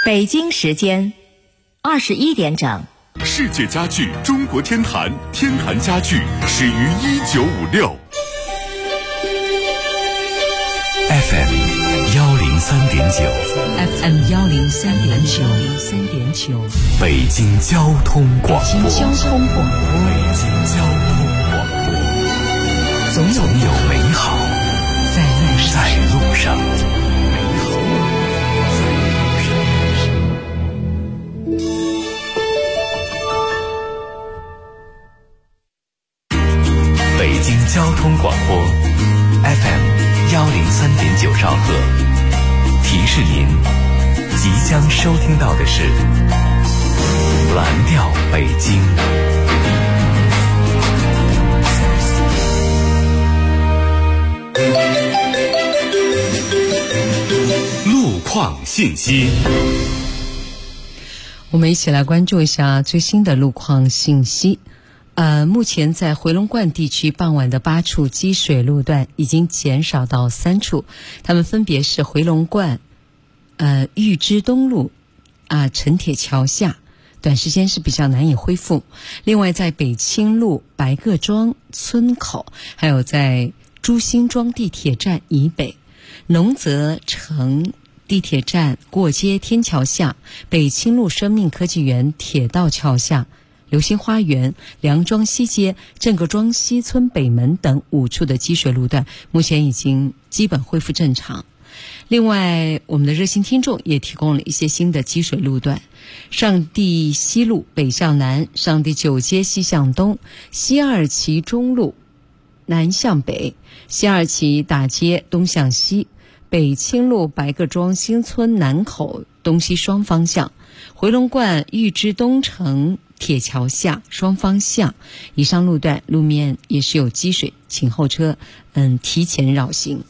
北京时间21点整。 世界家具中国天坛，天坛家具始于1956。 FM 103.9 FM 103.9 北京交通广播。 北京交通广播， 总有美好在路上。北京交通广播 FM 103.9兆赫，提示您即将收听到的是蓝调北京。 路况信息， 我们一起来关注一下最新的路况信息。目前在回龙观地区傍晚的8处积水路段已经减少到3处，它们分别是回龙观玉枝东路陈铁桥下，短时间是比较难以恢复。另外在北青路白各庄村口，还有在朱辛庄地铁站以北，农泽城地铁站过街天桥下，北青路生命科技园铁道桥下，流星花园、梁庄西街、郑各庄西村北门等5处的积水路段目前已经基本恢复正常。另外，我们的热心听众也提供了一些新的积水路段：上地西路北向南，上地九街西向东，西二旗中路南向北，西二旗大街东向西，北青路白各庄新村南口东西双方向，回龙观玉枝东城铁桥下双方向以上路段路面也是有积水，请后车提前绕行。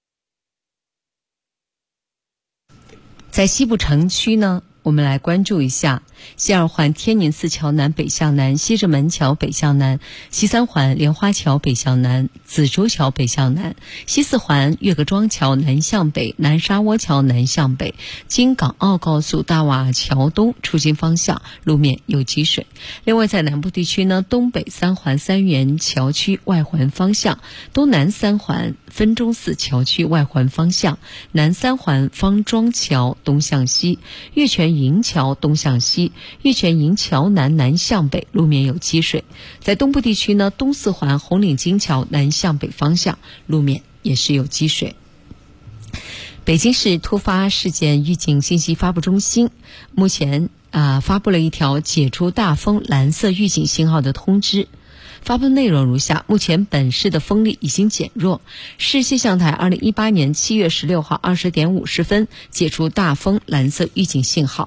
在西部城区呢，我们来关注一下西二环天宁寺桥南北向南，西直门桥北向南，西三环莲花桥北向南，紫竹桥北向南，西四环岳各庄桥南向北，南沙窝桥南向北，京港澳高速大瓦桥东出京方向路面有积水。另外在南部地区呢，东北三环三元桥区外环方向，东南三环分钟寺桥区外环方向，南三环方庄桥东向西，月泉营桥东向西，月泉营桥南向北路面有积水。在东部地区呢，东四环红岭金桥南向北方向路面也是有积水。北京市突发事件预警信息发布中心目前发布了一条解除大风蓝色预警信号的通知。发布内容如下：目前本市的风力已经减弱，市气象台2018年7月16号20点50分解除大风蓝色预警信号。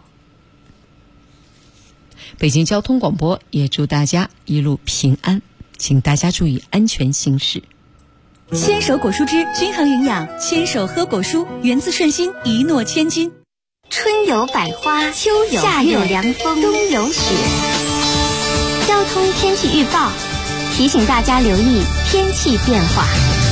北京交通广播也祝大家一路平安，请大家注意安全行驶。 牵手果蔬汁均衡营养，牵手喝果蔬，源自顺心，一诺千金。 春有百花，秋有夏有凉风，冬有雪。交通天气预报提醒大家留意天气变化。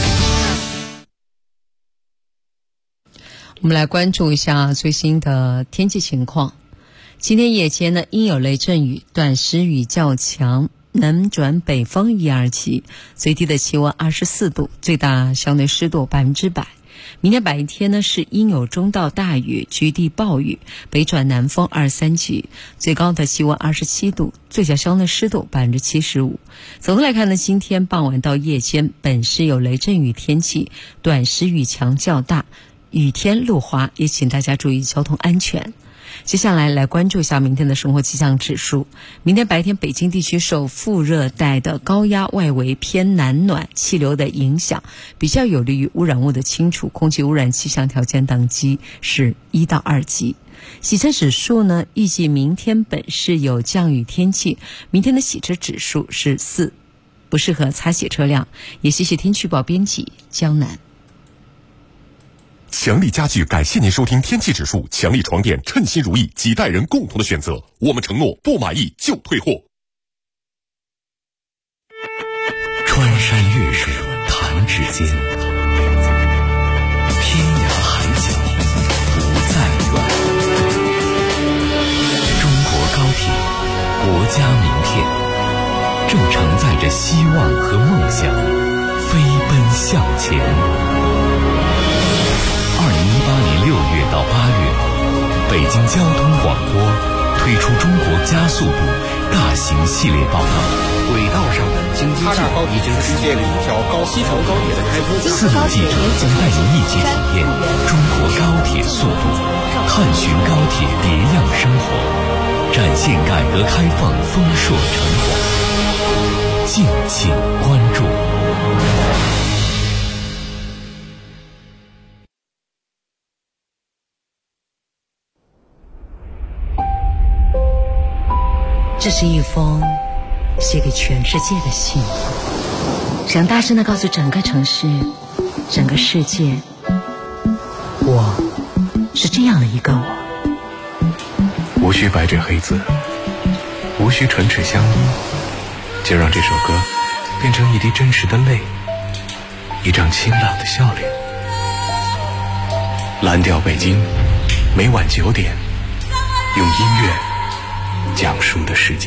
我们来关注一下最新的天气情况。今天夜间呢，阴有雷阵雨，短时雨较强，南转北风1、2级，最低的气温24度，最大相对湿度100%。明天白天呢是阴有中到大雨，局地暴雨，北转南风2、3级，最高的气温27度，最小相对湿度75%。总的来看呢，今天傍晚到夜间本市有雷阵雨天气，短时雨强较大，雨天路滑，也请大家注意交通安全。接下来关注一下明天的生活气象指数。明天白天北京地区受副热带的高压外围偏南暖气流的影响，比较有利于污染物的清除，空气污染气象条件等级是1到2级。洗车指数呢，预计明天本市有降雨天气，明天的洗车指数是4，不适合擦洗车辆。也谢谢天气预报编辑江南。 强力家具感谢您收听天气指数。强力床垫，称心如意，几代人共同的选择。我们承诺不满意就退货。 穿山越水弹指间，天涯海角不再远。 佳名片，正承载着希望和梦想，飞奔向前。2018年6月到8月，北京交通广播推出中国加速度大型系列报道。 轨道上的京津冀已经实现了一条西条高铁的开通。 4路记者将带您一起体验中国高铁速度，探寻高铁别样生活，展现改革开放丰硕成果。敬请关注。 这是一封写给全世界的信，想大声地告诉整个城市、整个世界，我是这样的一个我。 无需白纸黑字，无需唇齿相依，就让这首歌变成一滴真实的泪，一张清朗的笑脸。蓝调北京，每晚9点，用音乐讲述的世界。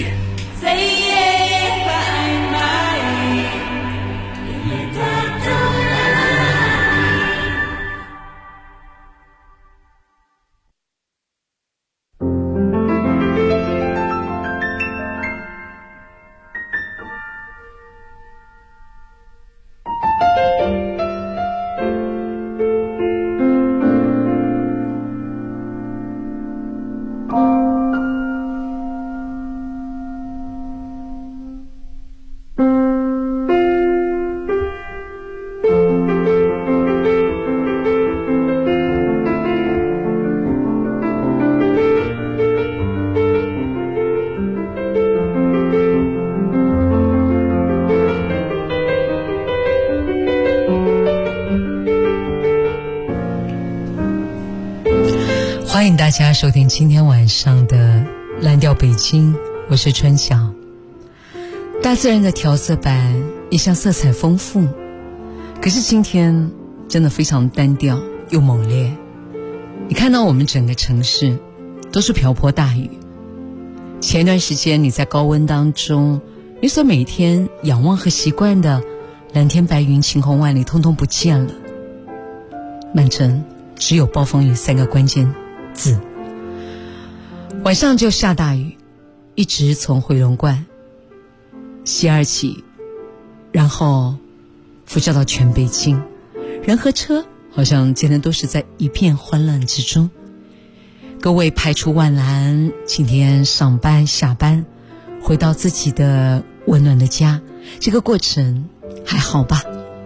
欢迎大家收听今天晚上的蓝调北京，我是春晓。大自然的调色板一向色彩丰富，可是今天真的非常单调又猛烈。你看到我们整个城市都是瓢泼大雨。前一段时间你在高温当中，你所每天仰望和习惯的蓝天白云晴空万里通通不见了，满城只有暴风雨3个关键字。晚上就下大雨，一直从回龙观西而起，然后辐射到全北京，人和车好像今天都是在一片欢乐之中。各位排除万难，今天上班下班，回到自己的温暖的家，这个过程还好吧？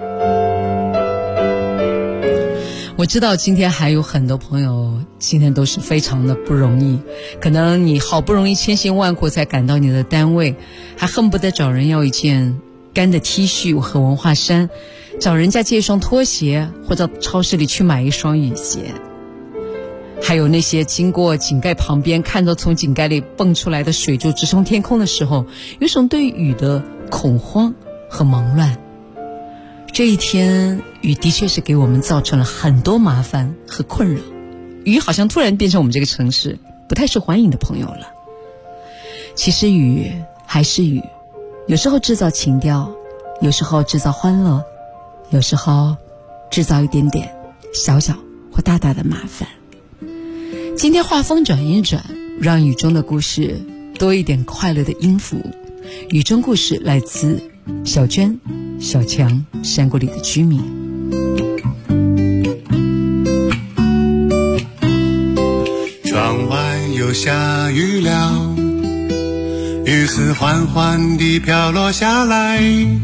我知道今天还有很多朋友今天都是非常的不容易，可能你好不容易千辛万苦才赶到你的单位，还恨不得找人要一件干的 T 恤和文化衫，找人家借一双拖鞋，或者超市里去买一双雨鞋。还有那些经过井盖旁边，看到从井盖里蹦出来的水柱直冲天空的时候，有种对雨的恐慌和忙乱。这一天雨的确是给我们造成了很多麻烦和困扰，雨好像突然变成我们这个城市不太受欢迎的朋友了。其实雨还是雨，有时候制造情调，有时候制造欢乐，有时候制造一点点小小或大大的麻烦。今天画风转一转，让雨中的故事多一点快乐的音符。雨中故事来自小娟、小强，山谷里的居民。 窗外又下雨了，雨丝缓缓地飘落下来，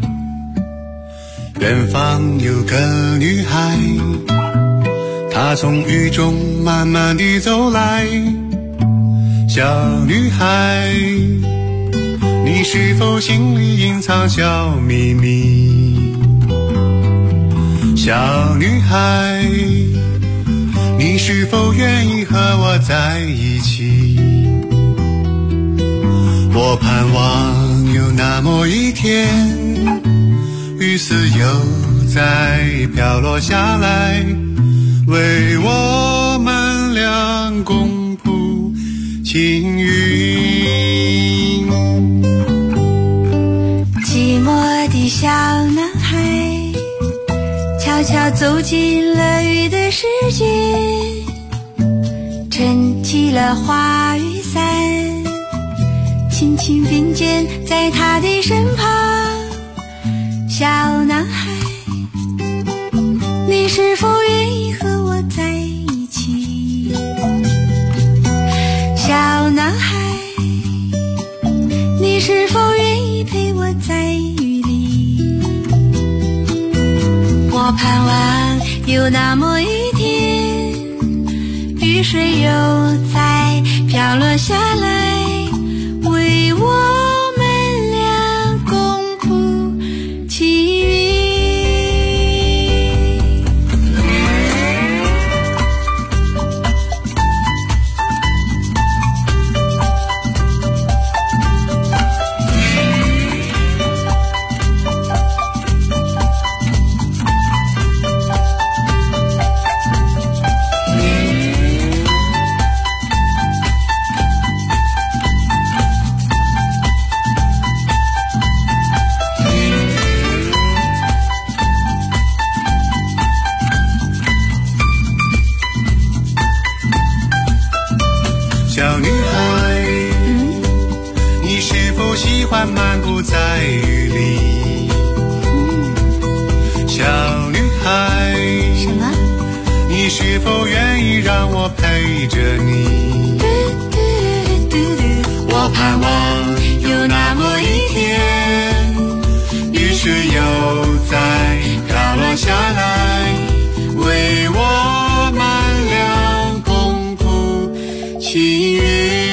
远方有个女孩，她从雨中慢慢地走来。小女孩，你是否心里隐藏小秘密？小女孩，你是否愿意和我在一起？我盼望有那么一天，雨丝又再飘落下来，为我们俩共谱青云。 他走进了雨的世界，撑起了花雨伞，轻轻并肩在他的身旁。小男孩，你是否愿意和我在一起？小男孩，你是否愿意陪我在雨里？我盼望有那么一天，雨水又再飘落下来，为我们俩共谱奇遇。 小女孩，你是否喜欢漫步在雨里？小女孩， 什么？ 你是否愿意让我陪着你？我盼望有那么一天，雨水又再飘落下来，为我们俩共谱奇遇。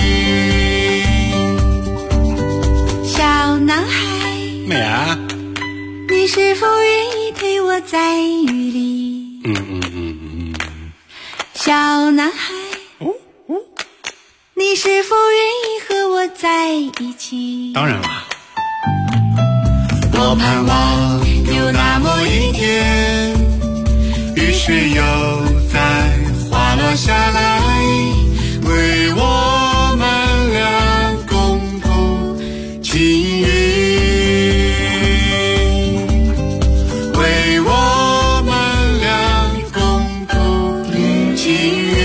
小男孩， 美啊， 你是否愿意陪我在雨里？小男孩，你是否愿意和我在一起？ 当然了。我盼望有那么一天，雨水又再滑落下来，为我们俩共谱奇遇，为我们俩共谱奇遇。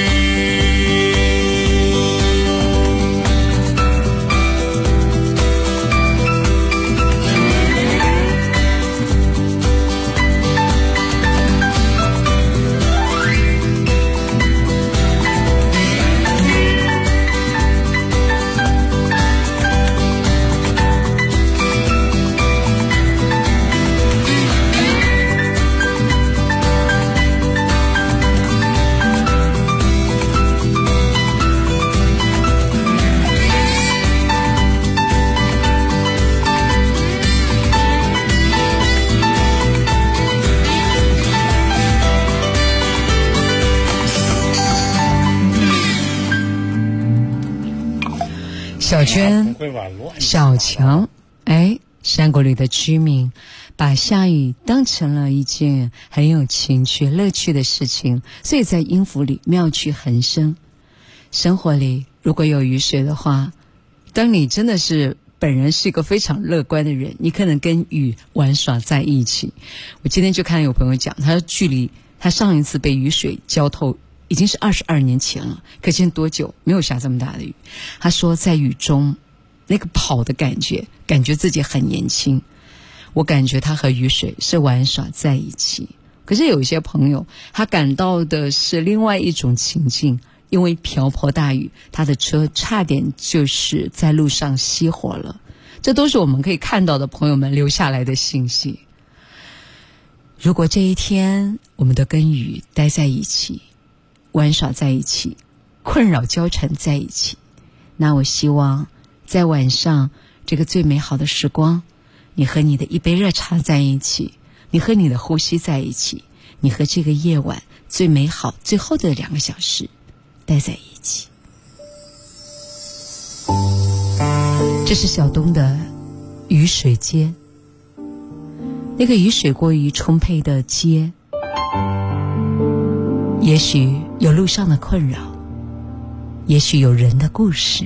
小娟、小强，山谷里的居民把下雨当成了一件很有情趣、乐趣的事情，所以在音符里妙趣横生。生活里如果有雨水的话，当你真的是本人是一个非常乐观的人，你可能跟雨玩耍在一起。我今天就看有朋友讲，他说距离他上一次被雨水浇透已经是22年前了，可见多久没有下这么大的雨。他说在雨中那个跑的感觉自己很年轻。我感觉他和雨水是玩耍在一起。可是有一些朋友他感到的是另外一种情境，因为瓢泼大雨，他的车差点就是在路上熄火了。这都是我们可以看到的朋友们留下来的信息。如果这一天我们都跟雨待在一起，玩耍在一起，困扰交缠在一起，那我希望在晚上这个最美好的时光，你和你的一杯热茶在一起，你和你的呼吸在一起，你和这个夜晚最美好最后的2个小时待在一起。这是小东的雨水街，那个雨水过于充沛的街，也许有路上的困扰，也许有人的故事。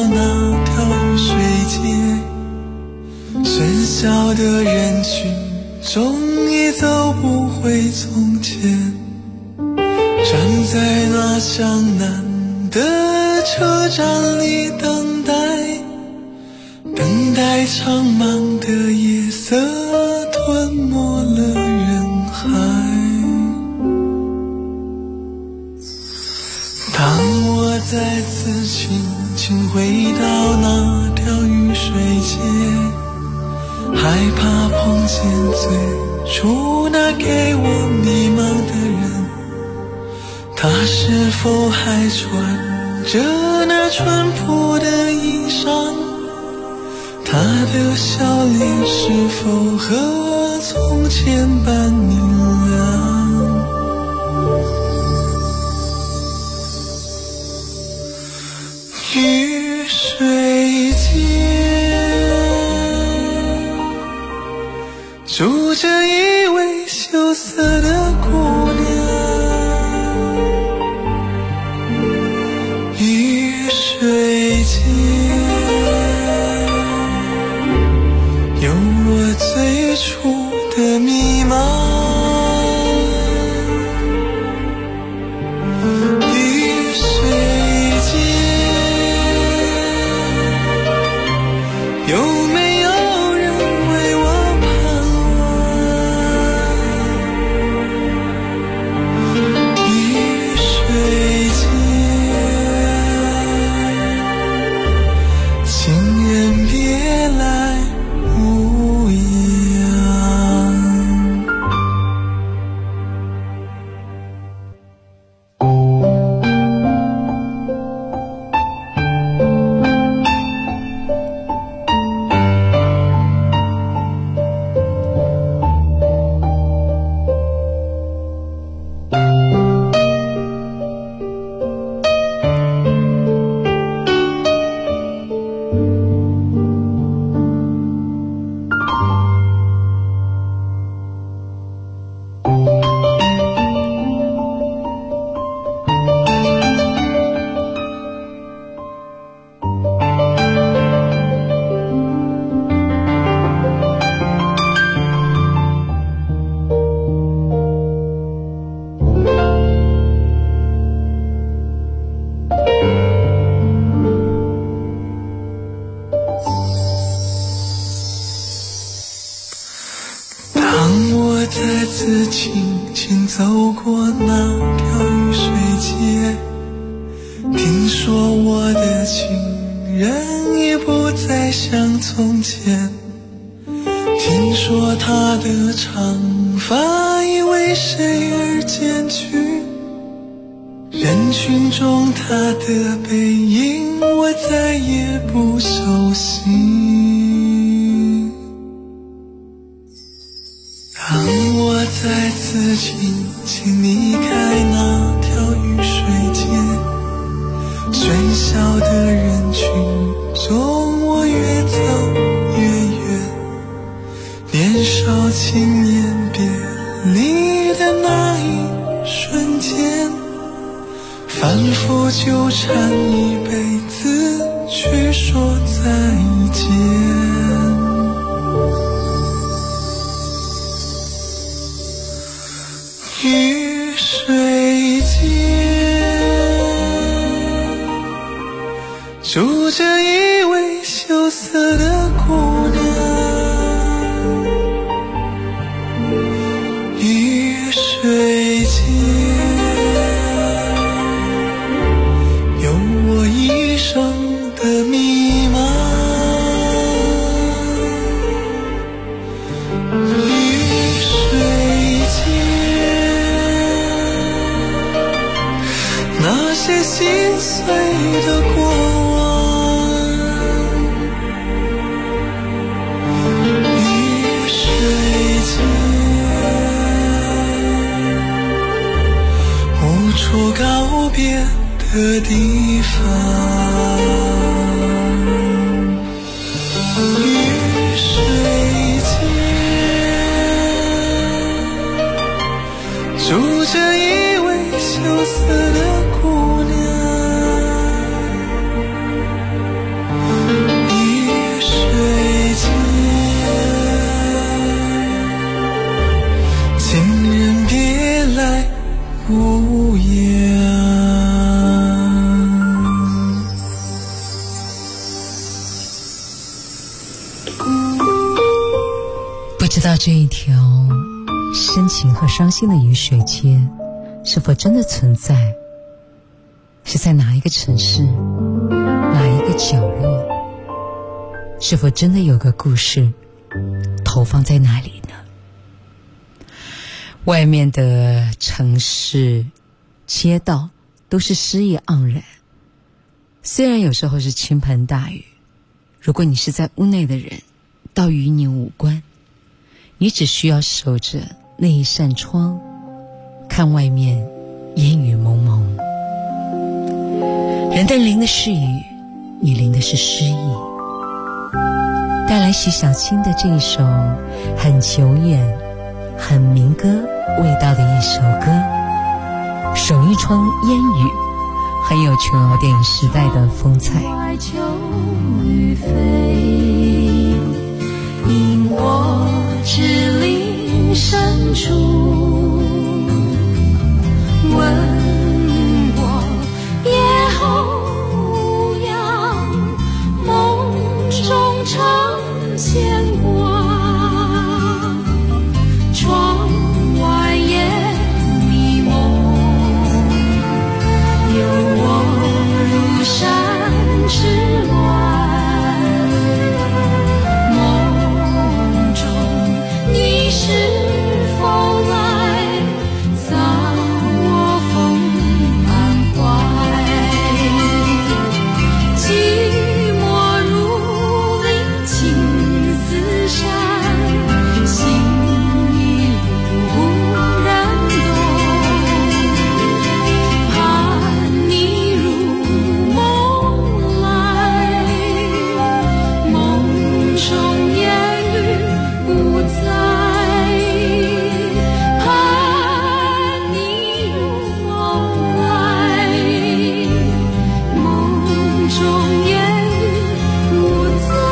那条雨水街，喧嚣的人群终已走不回从前，站在那向南的车站里等待苍茫的夜色吞没了人海。当我再次轻轻回到那条雨水街，害怕碰见最初那给我迷茫的人，他是否还穿着那淳朴的衣裳？他的笑脸是否和从前般明亮？雨水街住着一位羞涩的姑娘，雨水街有我最初的迷茫，雨水街有没有人为我盼望？雨水街，情人别来无恙。再次轻轻走过那条雨水街，听说我的情人已不再像从前，听说他的长发已为谁而剪去，人群中他的背影我再也不熟悉。当我再次轻轻离开那条雨水街，喧嚣的人群中我越走越远，年少轻言别离的那一瞬间，反复纠缠一辈子去说再见。雨水街住着一位羞涩的姑娘，雨水街有我一生的迷茫，雨水街那些心碎的过往，雨水街无处告别的地方，雨水街住着一位羞涩的姑娘， 知道这一条深情和伤心的雨水街是否真的存在，是在哪一个城市，哪一个角落，是否真的有个故事投放在那里呢？外面的城市街道都是诗意盎然，虽然有时候是倾盆大雨，如果你是在屋内的人，倒与你无关，你只需要守着那一扇窗，看外面烟雨蒙蒙。人的淋的是雨，你淋的是诗意。带来徐小青的这一首很久远很民歌味道的一首歌，守一窗烟雨，很有琼瑶电影时代的风采。 秋雨飞，引我至林深处，问我夜后阳，梦中常牵挂，窗外夜迷蒙，有我如山之峦，梦中你是否来撒我风满怀，寂寞如林青丝衫，心已无人懂，盼你入梦来，梦中烟雨不在，盼你入梦来，梦中烟雨不在。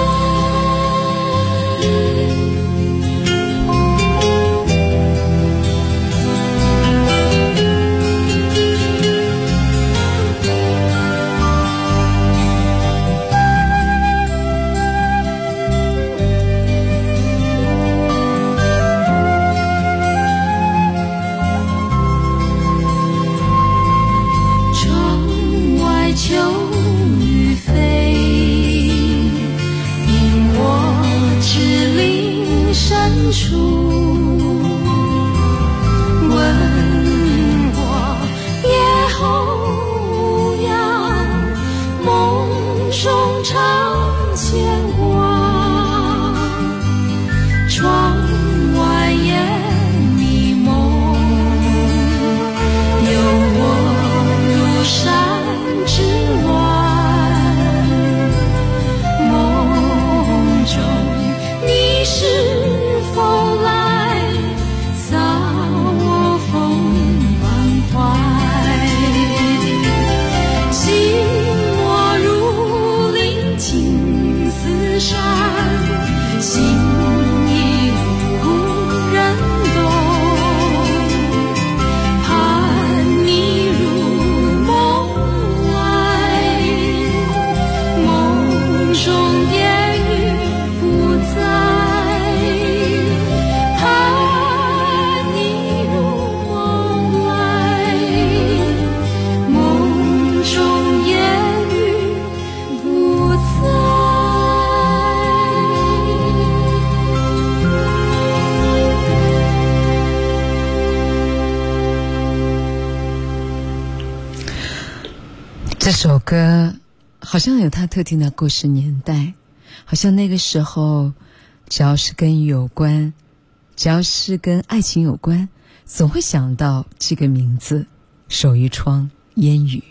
窗外秋雨飞，引我至林深处，问我夜后阳，梦中常牵挂，窗外烟迷蒙，有我如山之峦，梦中你是否来撒我风满怀，寂寞如林青丝衫，心已无人懂，盼你入梦来，梦中烟雨不在，盼你入梦来，梦中烟雨不在。 这首歌好像有它特定的故事年代，好像那个时候只要是跟雨有关，只要是跟爱情有关，总会想到这个名字，守一窗烟雨。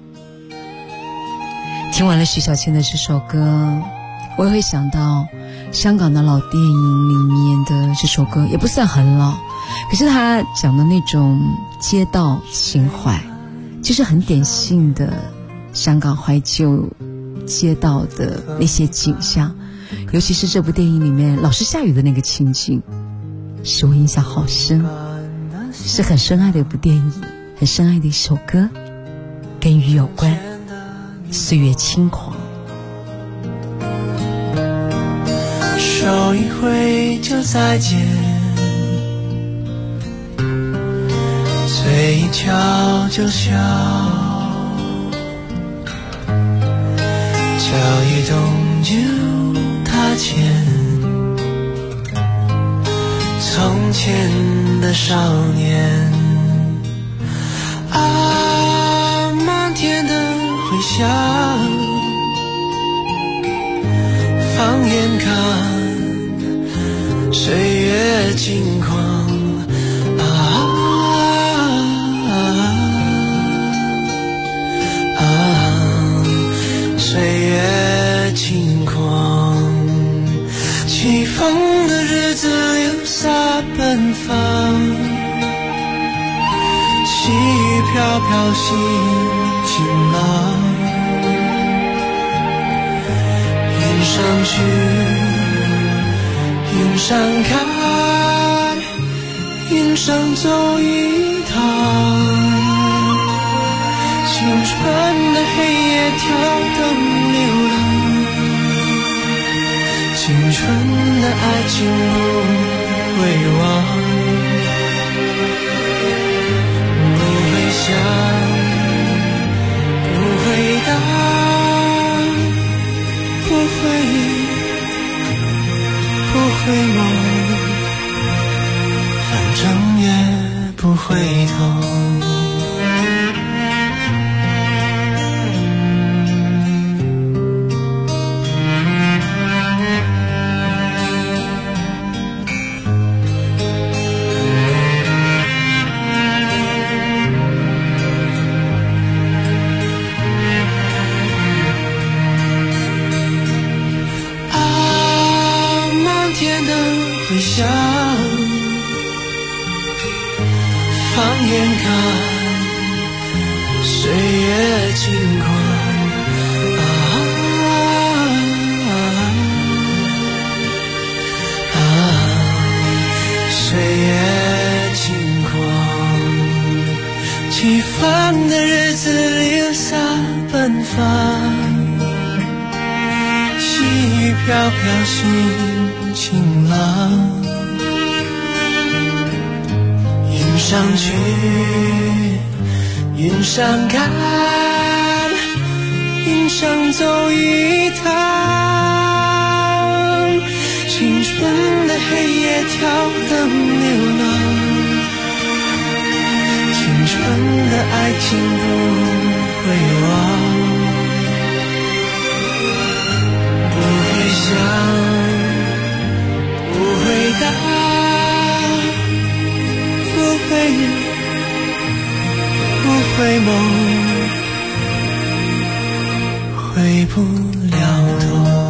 听完了徐小倩的这首歌，我也会想到香港的老电影里面的这首歌，也不算很老，可是他讲的那种街道情怀，就是很典型的香港怀旧街道的那些景象，尤其是这部电影里面老是下雨的那个情景，使我印象好深，是很深爱的一部电影，很深爱的一首歌，跟雨有关，岁月轻狂。 是手一挥就再见，嘴一翘就笑，脚一动就踏前，从前的少年啊，漫天的回响，放眼看岁月轻狂岁月轻狂，起风的日子留下奔放，细雨飘飘心晴朗，云上去云上看，云上走一趟，青春的黑夜跳灯流浪，青春的爱情不会忘，不会想，不会答，不会梦，反正也不回头。想放眼看岁月轻狂岁月轻狂，起风的日子留下奔放，细雨飘飘心晴朗，云上去云上看，云上走一趟，青春的黑夜跳灯流浪，青春的爱情不会忘，不会想，不会答，不会梦，回不了头。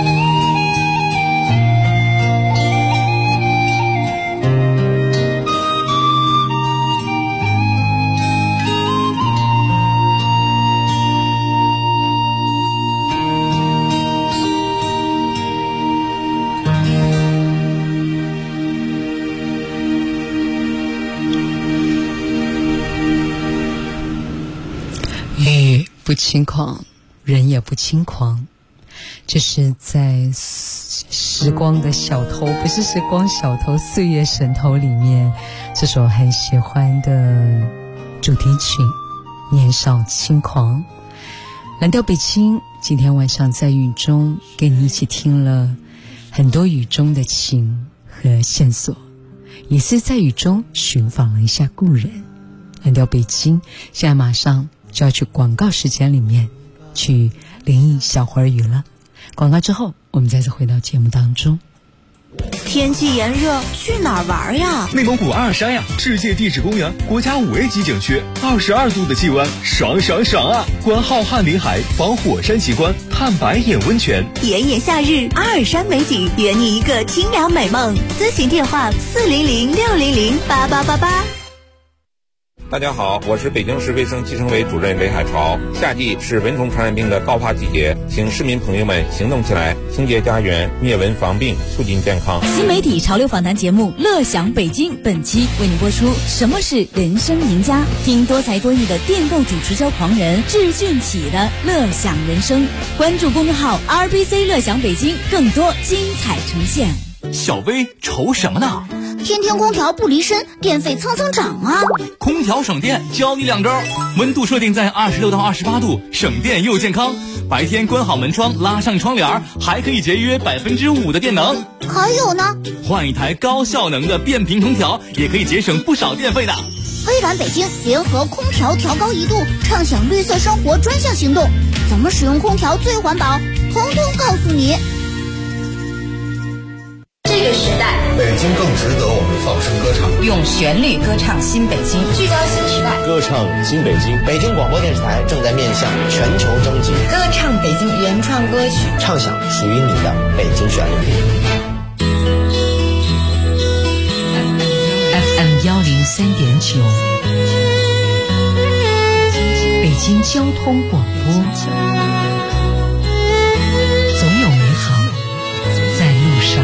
不轻狂，人也不轻狂。这是在时光的小偷，不是时光小偷，岁月神偷里面这首很喜欢的主题曲《年少轻狂》。蓝调北京今天晚上在雨中跟你一起听了很多雨中的情和线索，也是在雨中寻访了一下故人。蓝调北京现在马上就要去广告时间里面去淋一小会儿雨了，广告之后我们再次回到节目当中。 天气炎热，去哪儿玩呀？ 内蒙古阿尔山呀，世界地质公园，国家5A 级景区，22度的气温，爽爽爽啊！观浩瀚林海，访火山奇观，探白眼温泉。 炎炎夏日，阿尔山美景，圆你一个清凉美梦。咨询电话：400-600-8888。 大家好，我是北京市卫生计生委主任雷海潮。夏季是蚊虫传染病的高发季节，请市民朋友们行动起来，清洁家园，灭蚊防病，促进健康。 新媒体潮流访谈节目《乐享北京》本期为您播出。什么是人生赢家？听多才多艺的电动主持车狂人智俊启的乐享人生。关注公众号 RBC 乐享北京，更多精彩呈现。 小薇愁什么呢？ 天天空调不离身，电费蹭蹭涨啊！ 空调省电，教你2招：温度设定在26到28度，省电又健康。白天关好门窗，拉上窗帘，还可以节约5%的电能。 还有呢， 换一台高效能的变频空调，也可以节省不少电费的。 微软北京联合空调调高1度，畅享绿色生活专项行动，怎么使用空调最环保，统统告诉你。 这个时代， 北京更值得我们放声歌唱， 用旋律歌唱新北京，聚焦新时代， 歌唱新北京。北京广播电视台正在面向全球征集， 歌唱北京原创歌曲， 唱响属于你的北京旋律。 FM 103.9，北京交通广播，总有美好在路上。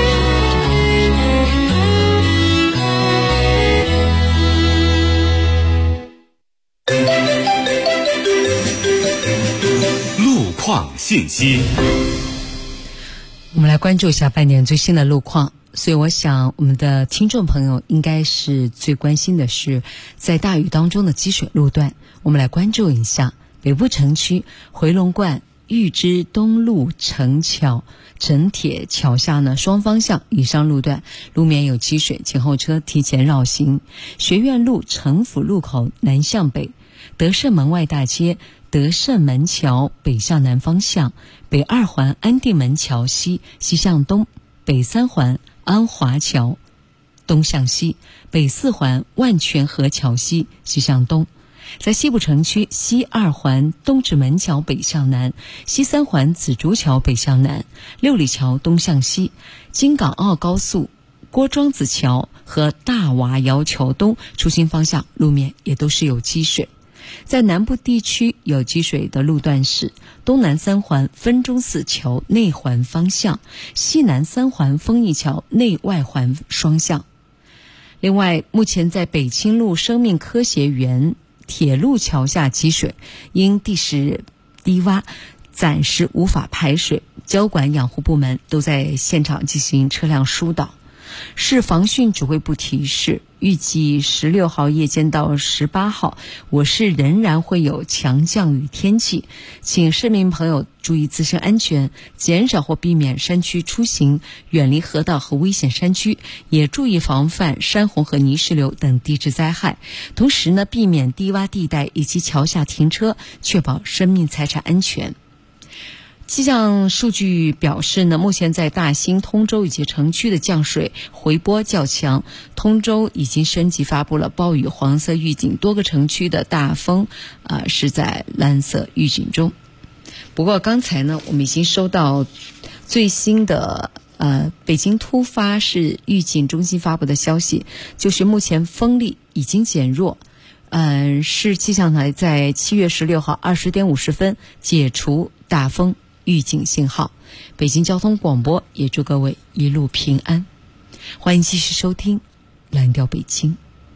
路况信息， 我们来关注一下半点最新的路况。所以我想我们的听众朋友应该是最关心的是在大雨当中的积水路段，我们来关注一下北部城区回龙观玉枝东路城桥城铁桥下呢双方向以上路段路面有积水，前后车提前绕行。学院路城府路口南向北，德胜门外大街德胜门桥北向南方向，北2环安定门桥西向东，北3环安华桥东向西，北4环万泉河桥西向东。在西部城区西2环东直门桥北向南，西3环紫竹桥北向南，六里桥东向西，京港澳高速郭庄子桥和大瓦窑桥东出行方向路面也都是有积水。在南部地区有积水的路段是东南3环分钟寺桥内环方向，西南3环丰益桥内外环双向。另外，目前在北青路生命科学园铁路桥下积水，因地势低洼，暂时无法排水，交管养护部门都在现场进行车辆疏导。市防汛指挥部提示，预计16号夜间到18号，我市仍然会有强降雨天气，请市民朋友注意自身安全，减少或避免山区出行，远离河道和危险山区，也注意防范山洪和泥石流等地质灾害。同时呢，避免低洼地带以及桥下停车，确保生命财产安全。气象数据表示呢，目前在大兴、通州以及城区的降水回波较强，通州已经升级发布了暴雨黄色预警，多个城区的大风是在蓝色预警中。不过刚才呢，我们已经收到最新的北京突发市预警中心发布的消息，就是目前风力已经减弱。市气象台在7月16号20点50分解除大风预警信号。北京交通广播也祝各位一路平安。欢迎继续收听蓝调北京。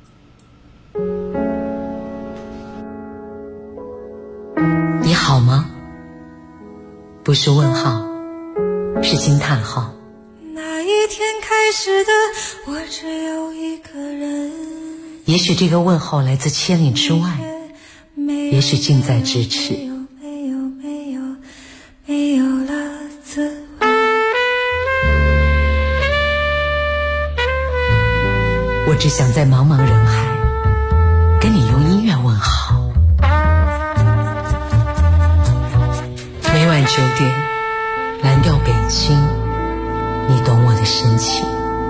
你好吗？不是问号，是惊叹号。 那一天开始的我只有一个人， 也许这个问候来自千里之外，也许近在咫尺。 没有了滋味。 我只想在茫茫人海跟你用音乐问好。每晚9点，蓝调北京，你懂我的深情。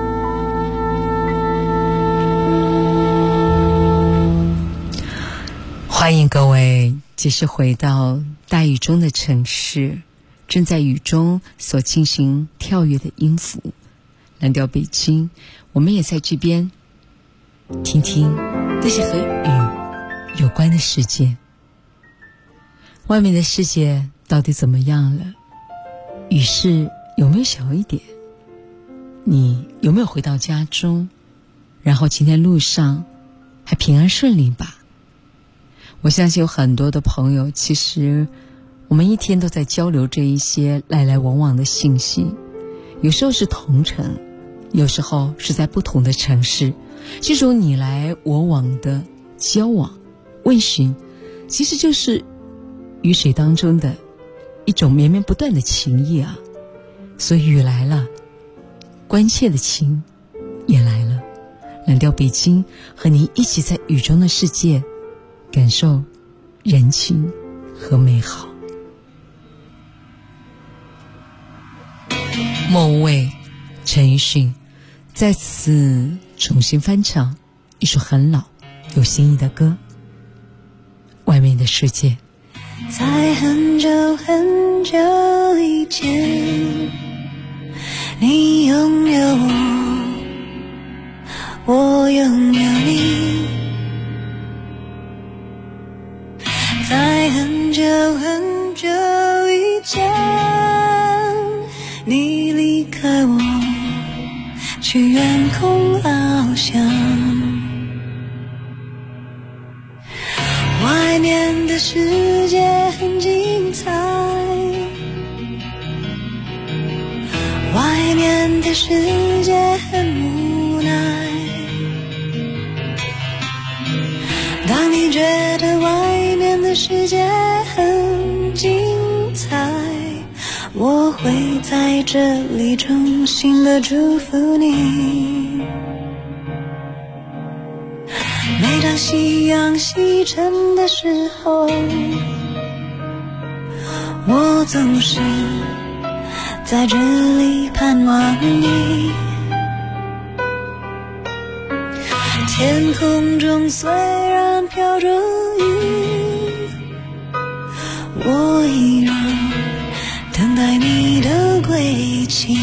欢迎各位继续回到大雨中的城市，正在雨中所进行跳跃的音符。蓝调北京，我们也在这边听听那些和雨有关的事件。外面的世界到底怎么样了？雨势有没有小一点？你有没有回到家中？然后今天路上还平安顺利吧？我相信有很多的朋友，其实我们一天都在交流这一些来来往往的信息，有时候是同城，有时候是在不同的城市，这种你来我往的交往问询，其实就是雨水当中的一种绵绵不断的情谊啊。所以雨来了，关切的情也来了。蓝调北京和您一起在雨中的世界感受人情和美好。莫文蔚、陈奕迅在此重新翻唱一首很老有新意的歌《外面的世界》。 在很久很久以前，你拥有我，我拥有你。在很久很久以前，你离开我，去远空翱翔。外面的世界很精彩，外面的世界很无奈。当你觉得外面的世界很精彩，我会在这里衷心的祝福你。每当夕阳西沉的时候，我总是在这里盼望你。天空中虽然飘着雨，我依然等待你的归期。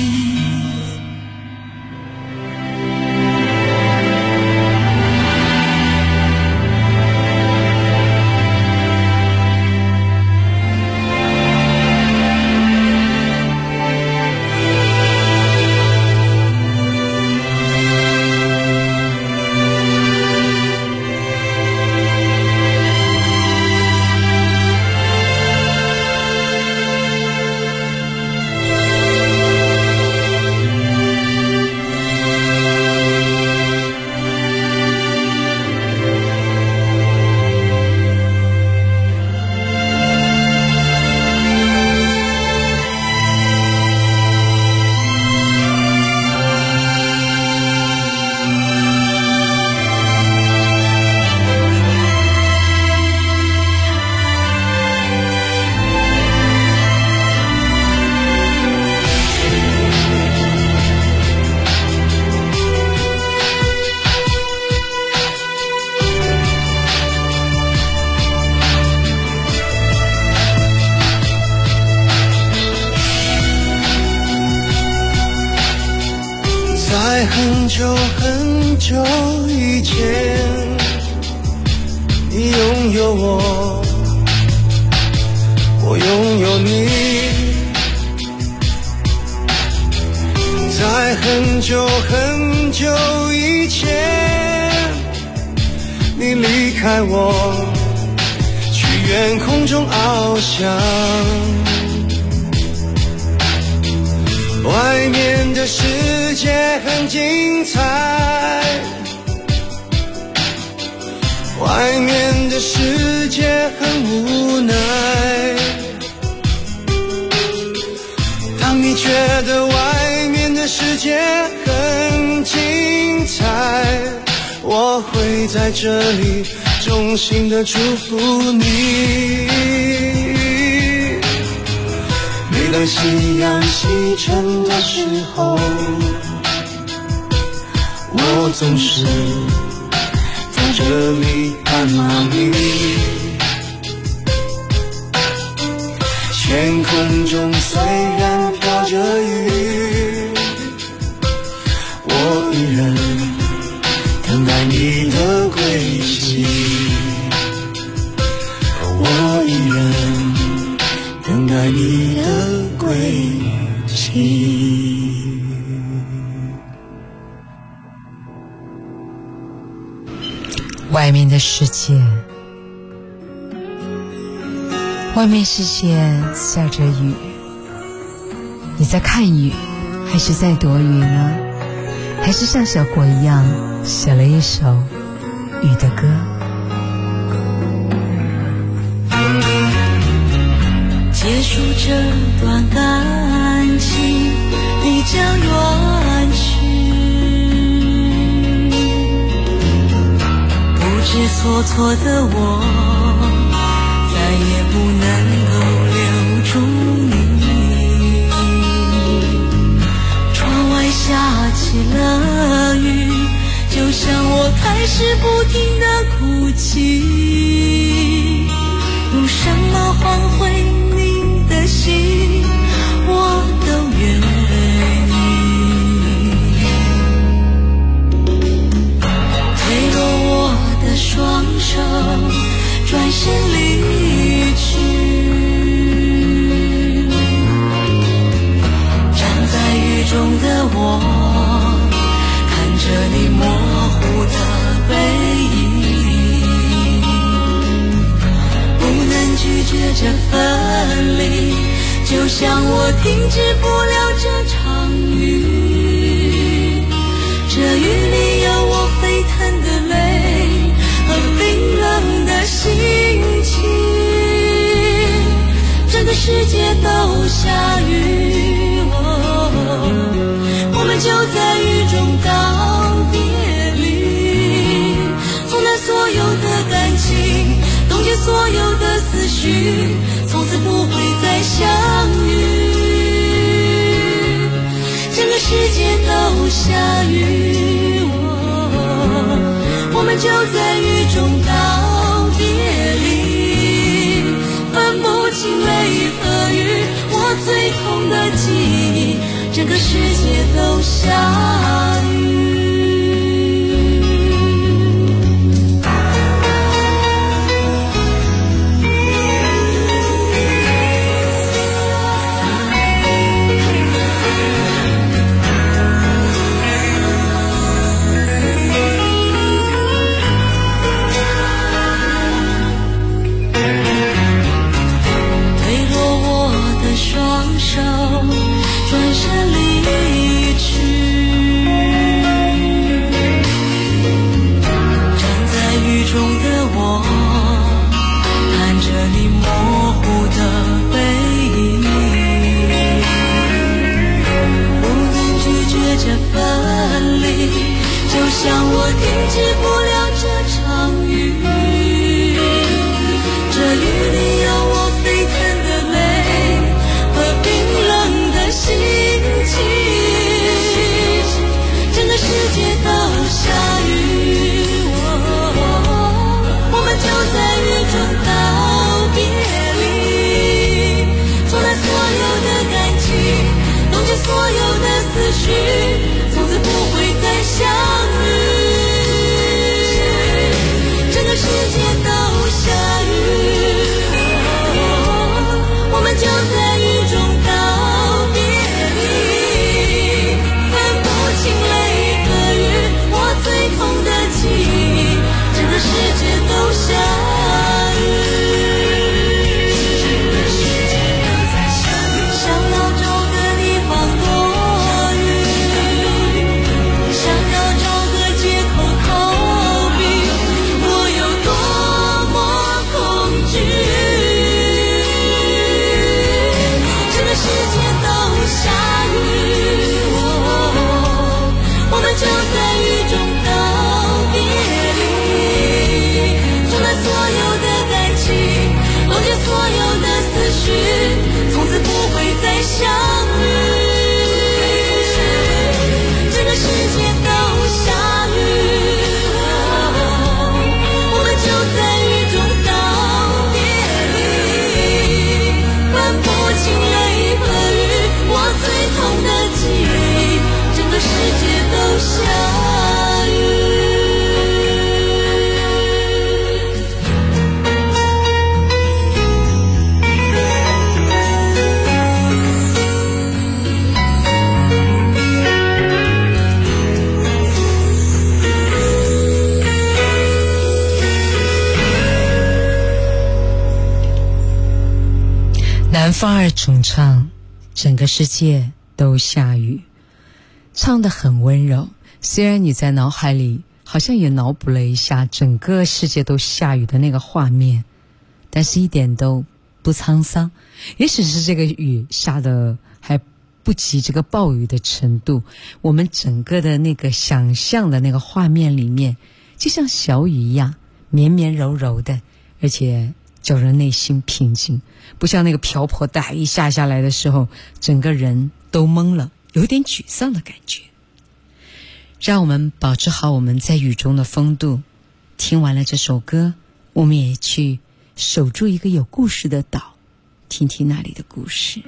在很久很久以前，你拥有我，我拥有你。在很久很久以前，你离开我，去远空中翱翔。外面的世界很精彩，外面的世界很无奈。当你觉得外面的世界很精彩，我会在这里衷心的祝福你。每当夕阳西沉的时候，我总是在这里盼望你。天空中虽然飘着雨，我依然等待你情。 外面的世界，外面世界下着雨，你在看雨，还是在躲雨呢？还是像小果一样写了一首雨的歌？ 结束这段感情，你将远去，不知所措的我，再也不能够留住你。窗外下起了雨，就像我开始不停地哭泣。用什么换回你的心，我都愿意。推落我的双手，转身离去。站在雨中的我，看着你模糊的背影，拒绝这分离，就像我停止不了这场雨。这雨里有我沸腾的泪和冰冷的心情，整个世界都下雨，我们就在雨中告别离，冲淡所有的感情，冻结所有的思绪，从此不会再相遇。整个世界都下雨，我们就在雨中告别离，分不清泪和雨，我最痛的记忆，整个世界都下雨。转身离去，站在雨中的我，看着你模糊的背影，不能拒绝这分离，就像我停止不了这场雨。这雨里有我沸腾的泪和冰冷的心情，整个世界都下雨，我们就在雨中告别离，冲淡所有的感情，冻结所有的思绪，从此不会再相遇。整个世界都下雨，我们就在雨中告别离，分不清泪和雨，我最痛的记忆，整个世界都下雨。想要找个地方躲雨， 发儿重唱，整个世界都下雨，唱得很温柔。虽然你在脑海里好像也脑补了一下整个世界都下雨的那个画面，但是一点都不沧桑。也许是这个雨下的还不及这个暴雨的程度，我们整个的那个想象的那个画面里面，就像小雨一样绵绵柔柔的，而且叫人内心平静，不像那个瓢泼大雨下下来的时候，整个人都懵了，有点沮丧的感觉。让我们保持好我们在雨中的风度。听完了这首歌，我们也去守住一个有故事的岛，听听那里的故事。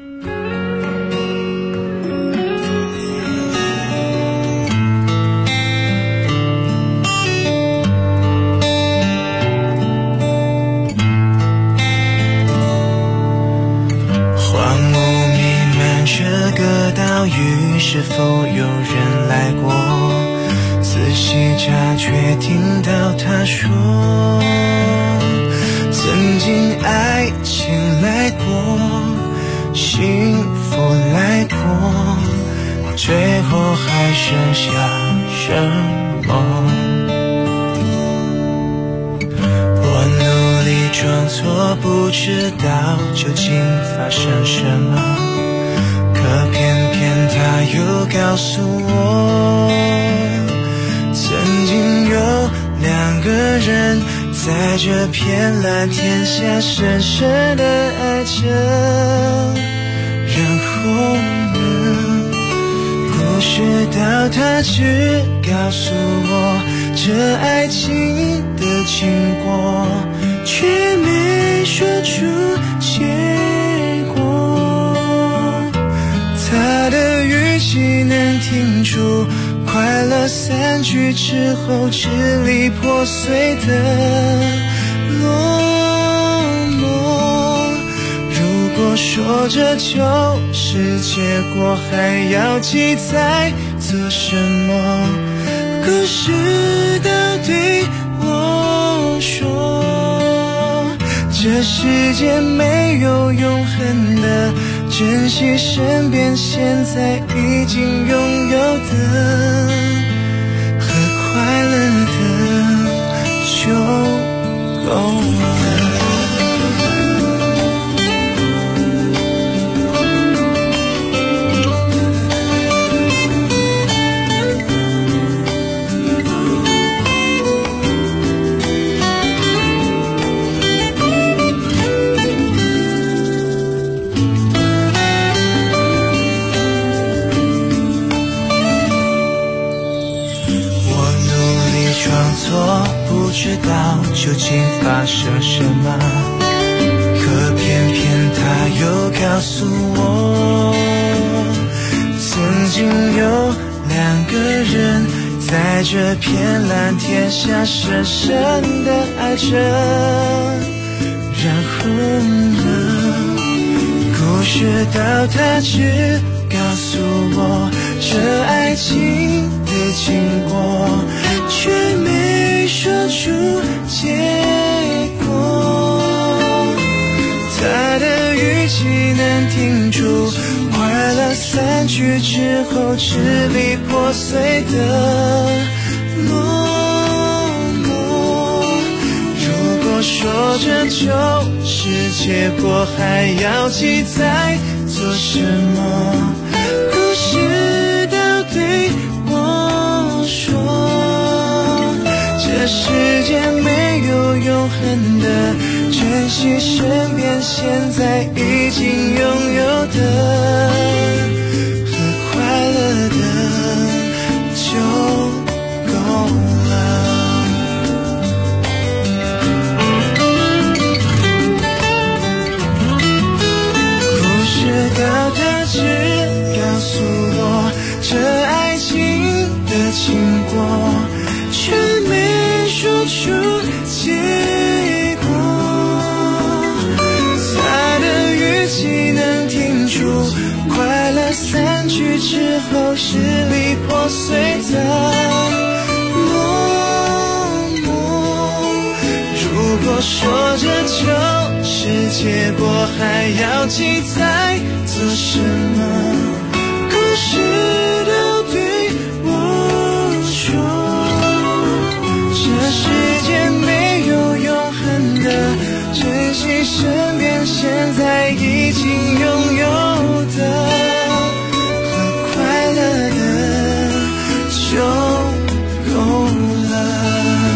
荒芜弥漫这个岛屿，是否有人来过？仔细察觉，听到他说，曾经爱情来过，幸福来过，最后还剩下什么？我努力装作不知道究竟发生什么，可偏偏他又告诉我，曾经有两个人在这片蓝天下深深的爱着。然后呢，故事到他只告诉我这爱情的经过，却没说出结果。他的语气能听出快乐散去之后支离破碎的落寞。如果说这就是结果，还要记载做什么？故事都对我说，这世界没有永恒的，珍惜身边现在已经拥有的，和快乐的就够了。不知道究竟发生什么，可偏偏他又告诉我，曾经有两个人在这片蓝天下深深的爱着。然后呢，故事到他只告诉我这爱情的经过，却没说出结果。他的语气能听出快乐散去之后支离破碎的落寞。如果说这就是结果，还要记载做什么？故事都对我说，这世界没有永恒的，珍惜身边现在已经拥有的，和快乐的就够了。故事到他只告诉我这爱情的经过，却没说出结果。他的语气能听出快乐散去之后支离破碎的落寞。如果说这就是结果还要期待做什么？故事都对我说，这世界没有永恒的，珍惜身边现在已经拥有的，和快乐的就够了。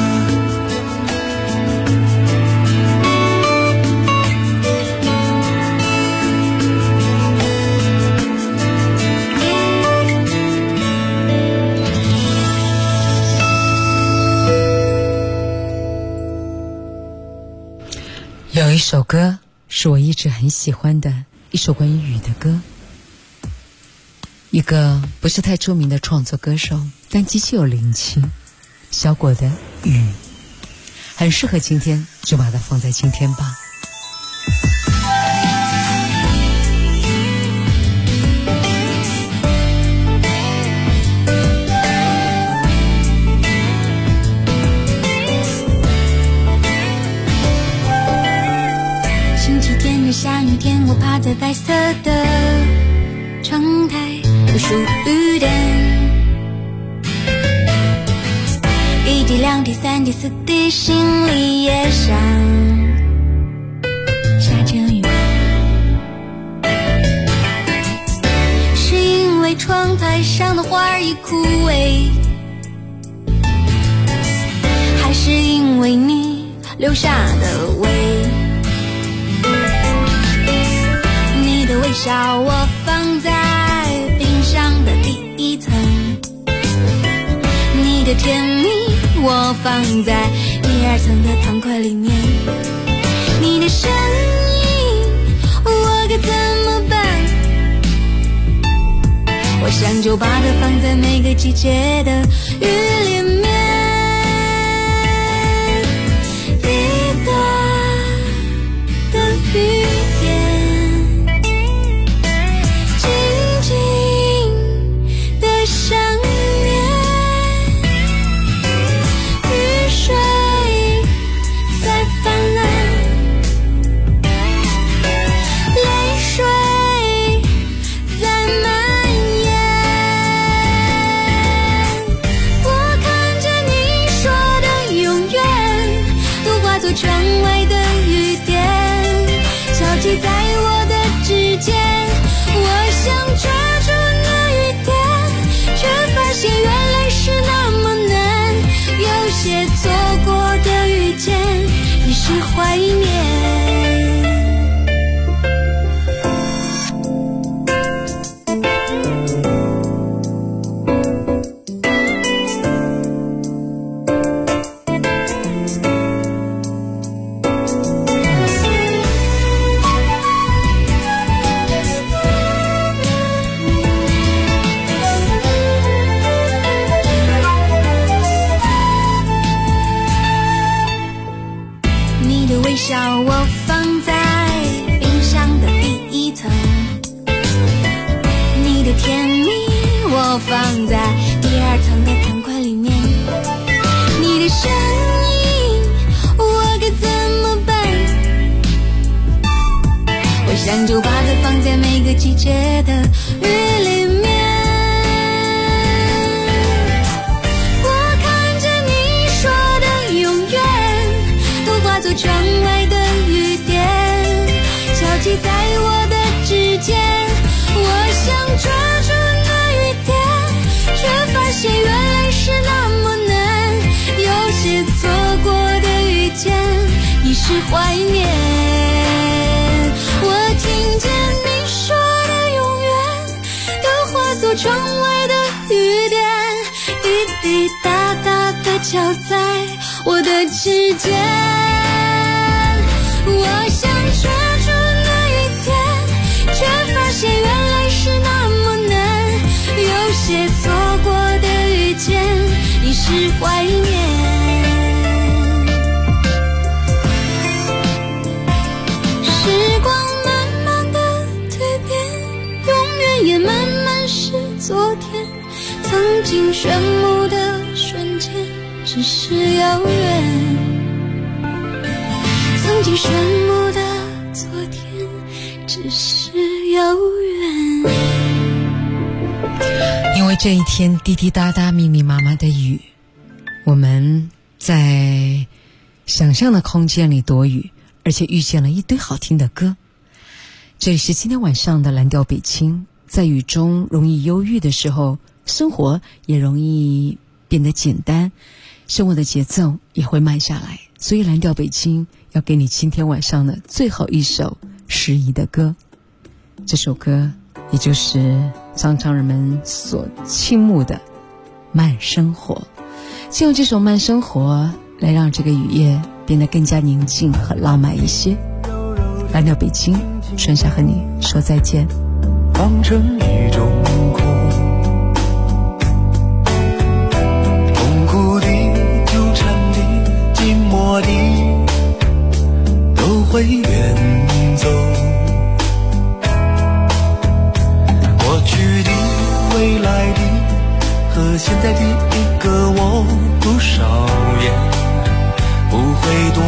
有一首歌是我一直很喜欢的一首关于雨的歌，一个不是太出名的创作歌手，但极其有灵气，小果的雨，很适合今天，就把它放在今天吧。 下雨天，我趴在白色的窗台，有数雨点，一滴、两滴、三滴、四滴，心里也想下着雨。是因为窗台上的花儿已枯萎，还是因为你留下的味？微笑我放在冰箱的第一层，你的甜蜜我放在第二层的糖块里面，你的声音我该怎么办？我想就把它放在每个季节的雨里面，滴答的雨在我的指尖，我想抓住那雨点，却发现原来是那么难。有些错过的遇见，已是怀念。我放在冰箱的第一层，你的甜蜜我放在第二层的糖块里面，你的声音我该怎么办？我想就把它放在每个季节的雨里面，我看着你说的永远都化作窗外的雨点，交集在我的指尖，我想抓住那雨点，却发现原来是那么难。有些错过的遇见，已是怀念。我听见你说的永远，都化作窗外的雨点，滴滴答答地敲在我的指尖。我想抓住那一天，却发现原来是那么难。有些错过的遇见，已是怀念。时光慢慢的蜕变，永远也慢慢是昨天。曾经炫目的瞬间，只是遥远。曾经炫目的昨只是有缘。 因为这一天滴滴答答密密麻麻的雨，我们在想象的空间里躲雨，而且遇见了一堆好听的歌。这里是今天晚上的蓝调北京，在雨中容易忧郁的时候，生活也容易变得简单，生活的节奏也会慢下来。所以蓝调北京要给你今天晚上的最后一首诗意的歌，这首歌也就是常常人们所倾慕的慢生活。就用这首慢生活来让这个雨夜变得更加宁静和浪漫一些。蓝调北京，春夏和你说再见。 放成一种空，痛苦的、纠缠的、寂寞的，都会远走。过去的、未来的和现在的一个我，不少也不会多。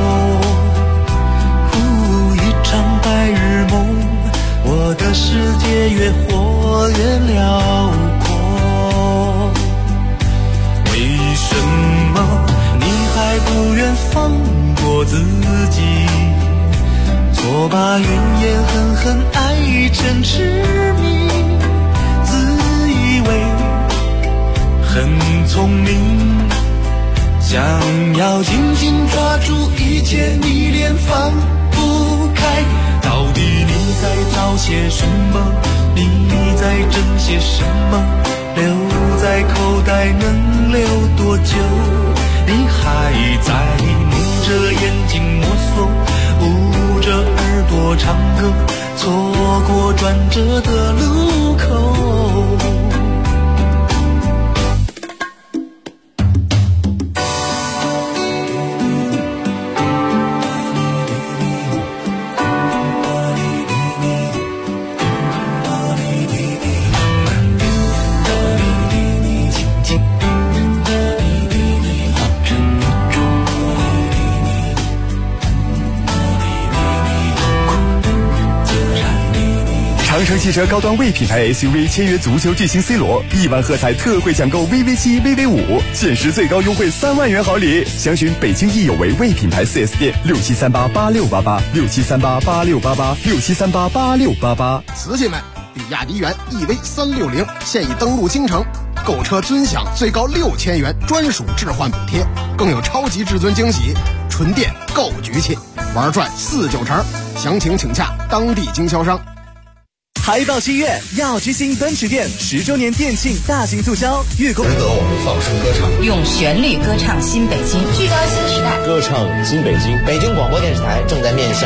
一场白日梦，我的世界越活越辽阔。为什么你还不愿放过自己？错把怨怨恨恨爱成痴迷，自以为很聪明，想要紧紧抓住一切，你连放不开。到底你在找些什么？你在争些什么？留在口袋能留多久？你还在蒙着眼睛摸索，捂着耳朵唱歌，错过转折的路口。 长城汽车高端 V 品牌 SUV 签约足球巨星 C 罗，1万喝彩特惠抢购 VV7、VV5，限时最高优惠3万元好礼。详询北京易有为 V 品牌 4S 店，67388688，67388688，67388688。 瓷器们，比亚迪元 EV360现已登陆京城，购车尊享最高6000元专属置换补贴，更有超级至尊惊喜，纯电够局气，玩转4-9成。详情请洽当地经销商。 还到7月，耀居新奔驰店10周年店庆大型促销，月购值得我们放声歌唱， 用旋律歌唱新北京，聚焦新时代， 歌唱新北京。北京广播电视台正在面向